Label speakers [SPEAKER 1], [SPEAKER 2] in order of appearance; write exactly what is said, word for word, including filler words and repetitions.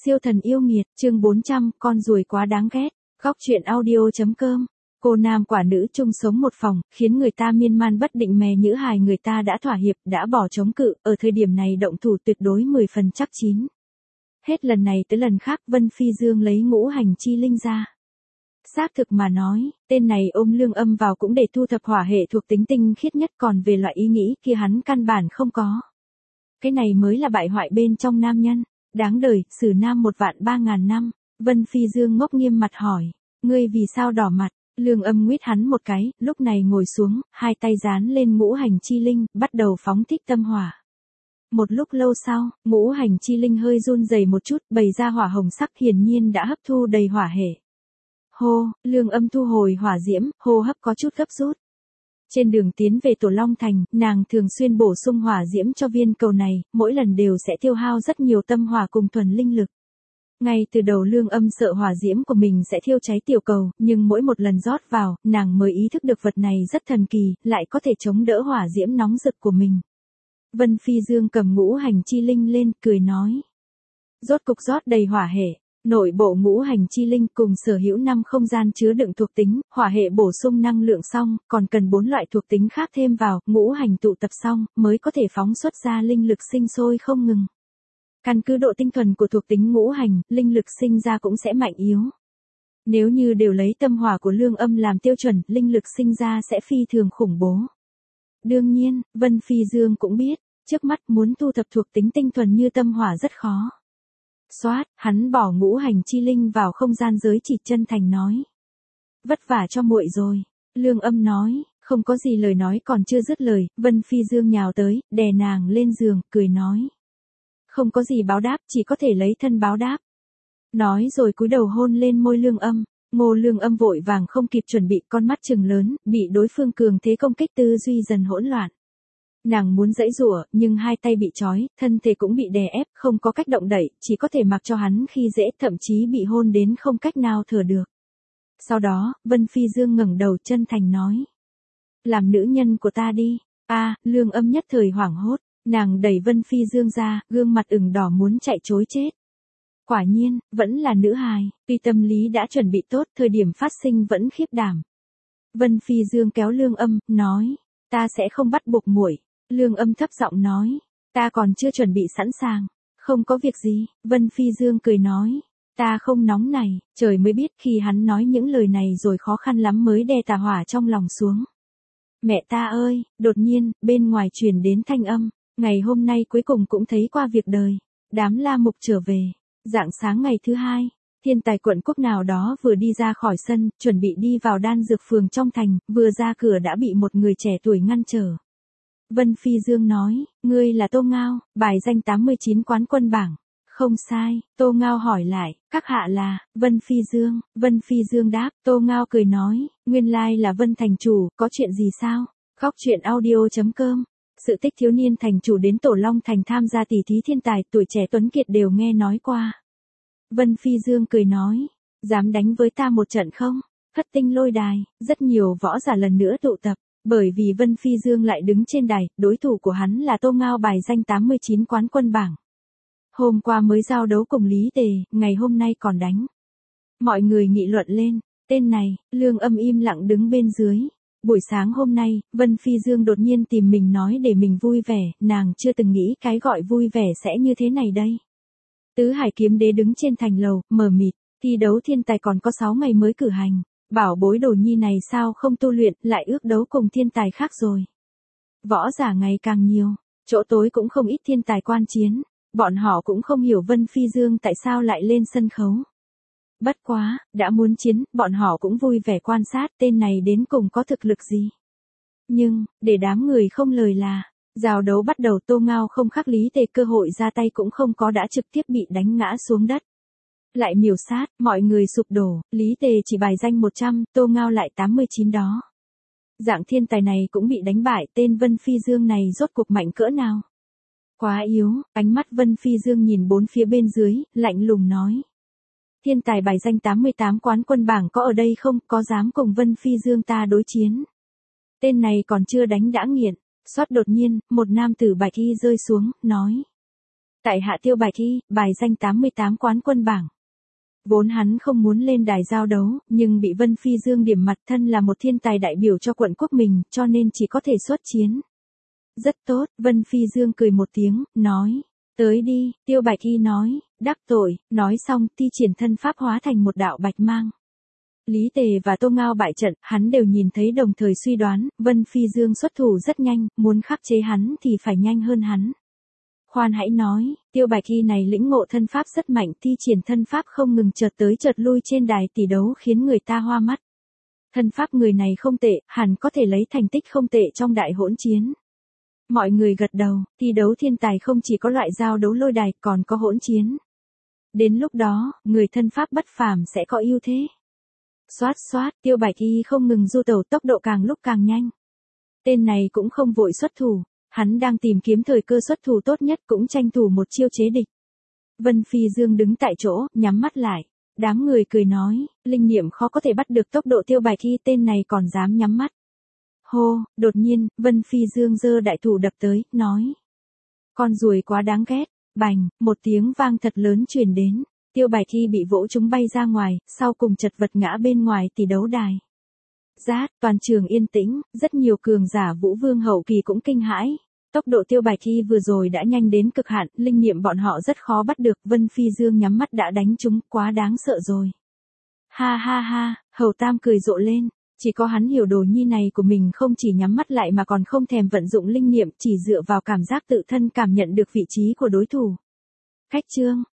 [SPEAKER 1] Siêu thần yêu nghiệt, chương bốn trăm, con ruồi quá đáng ghét. Góc truyện audio.com. Cô nam quả nữ chung sống một phòng, khiến người ta miên man bất định mè nhữ hài người ta đã thỏa hiệp, đã bỏ chống cự, ở thời điểm này động thủ tuyệt đối mười phần chắc chín. Hết lần này tới lần khác Vân Phi Dương lấy ngũ hành chi linh ra. Xác thực mà nói, tên này ôm Lương Âm vào cũng để thu thập hỏa hệ thuộc tính tinh khiết nhất, còn về loại ý nghĩ kia hắn căn bản không có. Cái này mới là bại hoại bên trong nam nhân. Đáng đời, xử nam một vạn ba ngàn năm. Vân Phi Dương ngốc nghiêm mặt hỏi, ngươi vì sao đỏ mặt? Lương Âm nguyết hắn một cái, lúc này ngồi xuống, hai tay dán lên ngũ hành chi linh, bắt đầu phóng thích tâm hỏa. Một lúc lâu sau, ngũ hành chi linh hơi run rẩy một chút, bày ra hỏa hồng sắc, hiển nhiên đã hấp thu đầy hỏa hệ. Hô, Lương Âm thu hồi hỏa diễm, hô hấp có chút gấp rút. Trên đường tiến về Tổ Long Thành, nàng thường xuyên bổ sung hỏa diễm cho viên cầu này, mỗi lần đều sẽ tiêu hao rất nhiều tâm hỏa cùng thuần linh lực. Ngay từ đầu Lương Âm sợ hỏa diễm của mình sẽ thiêu cháy tiểu cầu, nhưng mỗi một lần rót vào, nàng mới ý thức được vật này rất thần kỳ, lại có thể chống đỡ hỏa diễm nóng rực của mình. Vân Phi Dương cầm ngũ hành chi linh lên, cười nói. Rốt cục rót đầy hỏa hệ. Nội bộ ngũ hành chi linh cùng sở hữu năm không gian chứa đựng thuộc tính, hỏa hệ bổ sung năng lượng xong, còn cần bốn loại thuộc tính khác thêm vào, ngũ hành tụ tập xong, mới có thể phóng xuất ra linh lực sinh sôi không ngừng. Căn cứ độ tinh thuần của thuộc tính ngũ hành, linh lực sinh ra cũng sẽ mạnh yếu. Nếu như đều lấy tâm hỏa của Lương Âm làm tiêu chuẩn, linh lực sinh ra sẽ phi thường khủng bố. Đương nhiên, Vân Phi Dương cũng biết, trước mắt muốn thu thập thuộc tính tinh thuần như tâm hỏa rất khó. Xoát, hắn bỏ ngũ hành chi linh vào không gian giới chỉ, chân thành nói. Vất vả cho muội rồi. Lương Âm nói, không có gì, lời nói còn chưa dứt lời, Vân Phi Dương nhào tới, đè nàng lên giường, cười nói. Không có gì báo đáp, chỉ có thể lấy thân báo đáp. Nói rồi cúi đầu hôn lên môi Lương Âm. Ngô Lương Âm vội vàng không kịp chuẩn bị, con mắt trừng lớn, bị đối phương cường thế công kích, tư duy dần hỗn loạn. Nàng muốn giãy giụa, nhưng hai tay bị trói, thân thể cũng bị đè ép, không có cách động đậy, chỉ có thể mặc cho hắn khi dễ, thậm chí bị hôn đến không cách nào thở được. Sau đó, Vân Phi Dương ngẩng đầu chân thành nói. Làm nữ nhân của ta đi. A, à, Lương Âm nhất thời hoảng hốt, nàng đẩy Vân Phi Dương ra, gương mặt ửng đỏ muốn chạy trối chết. Quả nhiên, vẫn là nữ hài, tuy tâm lý đã chuẩn bị tốt, thời điểm phát sinh vẫn khiếp đảm. Vân Phi Dương kéo Lương Âm, nói, ta sẽ không bắt buộc muội. Lương Âm thấp giọng nói, ta còn chưa chuẩn bị sẵn sàng. Không có việc gì, Vân Phi Dương cười nói, ta không nóng này, trời mới biết khi hắn nói những lời này rồi khó khăn lắm mới đè tà hỏa trong lòng xuống. Mẹ ta ơi, đột nhiên, bên ngoài truyền đến thanh âm, ngày hôm nay cuối cùng cũng thấy qua việc đời. Đám La Mục trở về, rạng sáng ngày thứ hai, thiên tài quận quốc nào đó vừa đi ra khỏi sân, chuẩn bị đi vào đan dược phường trong thành, vừa ra cửa đã bị một người trẻ tuổi ngăn trở. Vân Phi Dương nói, ngươi là Tô Ngao, bài danh tám mươi chín quán quân bảng. Không sai, Tô Ngao hỏi lại, các hạ là, Vân Phi Dương, Vân Phi Dương đáp, Tô Ngao cười nói, nguyên lai là Vân thành chủ, có chuyện gì sao? Góc truyện audio.com. Sự tích thiếu niên thành chủ đến Tổ Long Thành tham gia tỷ thí thiên tài, tuổi trẻ tuấn kiệt đều nghe nói qua. Vân Phi Dương cười nói, dám đánh với ta một trận không? Thất tinh lôi đài, rất nhiều võ giả lần nữa tụ tập. Bởi vì Vân Phi Dương lại đứng trên đài, đối thủ của hắn là Tô Ngao bài danh tám mươi chín quán quân bảng. Hôm qua mới giao đấu cùng Lý Tề, ngày hôm nay còn đánh. Mọi người nghị luận lên, tên này, Lương Âm im lặng đứng bên dưới. Buổi sáng hôm nay, Vân Phi Dương đột nhiên tìm mình nói để mình vui vẻ, nàng chưa từng nghĩ cái gọi vui vẻ sẽ như thế này đây. Tứ Hải Kiếm Đế đứng trên thành lầu, mờ mịt, thi đấu thiên tài còn có sáu ngày mới cử hành. Bảo bối đồ nhi này sao không tu luyện, lại ước đấu cùng thiên tài khác rồi. Võ giả ngày càng nhiều, chỗ tối cũng không ít thiên tài quan chiến, bọn họ cũng không hiểu Vân Phi Dương tại sao lại lên sân khấu. Bất quá, đã muốn chiến, bọn họ cũng vui vẻ quan sát tên này đến cùng có thực lực gì. Nhưng, để đám người không lời là, giao đấu bắt đầu, Tô Ngao không khắc Lý Tề cơ hội ra tay cũng không có, đã trực tiếp bị đánh ngã xuống đất. Lại miểu sát, mọi người sụp đổ, Lý Tề chỉ bài danh một trăm, Tô Ngao lại tám mươi chín đó. Dạng thiên tài này cũng bị đánh bại, tên Vân Phi Dương này rốt cuộc mạnh cỡ nào? Quá yếu, ánh mắt Vân Phi Dương nhìn bốn phía bên dưới, lạnh lùng nói. Thiên tài bài danh tám mươi tám quán quân bảng có ở đây không, có dám cùng Vân Phi Dương ta đối chiến? Tên này còn chưa đánh đã nghiện, xoát đột nhiên, một nam tử bạch y rơi xuống, nói. Tại hạ Tiêu Bạch Y, bài danh tám mươi tám quán quân bảng. Vốn hắn không muốn lên đài giao đấu, nhưng bị Vân Phi Dương điểm mặt, thân là một thiên tài đại biểu cho quận quốc mình, cho nên chỉ có thể xuất chiến. Rất tốt, Vân Phi Dương cười một tiếng, nói. Tới đi, Tiêu Bạch Y nói, đắc tội, nói xong thi triển thân pháp hóa thành một đạo bạch mang. Lý Tề và Tô Ngao bại trận, hắn đều nhìn thấy đồng thời suy đoán, Vân Phi Dương xuất thủ rất nhanh, muốn khắc chế hắn thì phải nhanh hơn hắn. Khoan hãy nói, Tiêu Bạch Y này lĩnh ngộ thân pháp rất mạnh, thi triển thân pháp không ngừng chợt tới chợt lui trên đài tỷ đấu khiến người ta hoa mắt. Thân pháp người này không tệ, hẳn có thể lấy thành tích không tệ trong đại hỗn chiến. Mọi người gật đầu, thi đấu thiên tài không chỉ có loại giao đấu lôi đài, còn có hỗn chiến. Đến lúc đó, người thân pháp bất phàm sẽ có ưu thế. Xoát xoát, Tiêu Bạch Y không ngừng du tẩu, tốc độ càng lúc càng nhanh. Tên này cũng không vội xuất thủ, hắn đang tìm kiếm thời cơ xuất thủ tốt nhất, cũng tranh thủ một chiêu chế địch. Vân Phi Dương đứng tại chỗ, nhắm mắt lại. Đám người cười nói, linh niệm khó có thể bắt được tốc độ Tiêu Bạch Y, tên này còn dám nhắm mắt. Hô, đột nhiên, Vân Phi Dương giơ đại thủ đập tới, nói. Con ruồi quá đáng ghét, bành, một tiếng vang thật lớn truyền đến. Tiêu Bạch Y bị vỗ chúng bay ra ngoài, sau cùng chật vật ngã bên ngoài tỷ đấu đài. Rát, toàn trường yên tĩnh, rất nhiều cường giả Vũ Vương hậu kỳ cũng kinh hãi. Tốc độ Tiêu Bạch Y vừa rồi đã nhanh đến cực hạn, linh niệm bọn họ rất khó bắt được, Vân Phi Dương nhắm mắt đã đánh chúng, quá đáng sợ rồi. Ha ha ha, Hầu Tam cười rộ lên, chỉ có hắn hiểu đồ nhi này của mình không chỉ nhắm mắt lại mà còn không thèm vận dụng linh niệm, chỉ dựa vào cảm giác tự thân cảm nhận được vị trí của đối thủ. Khách trương,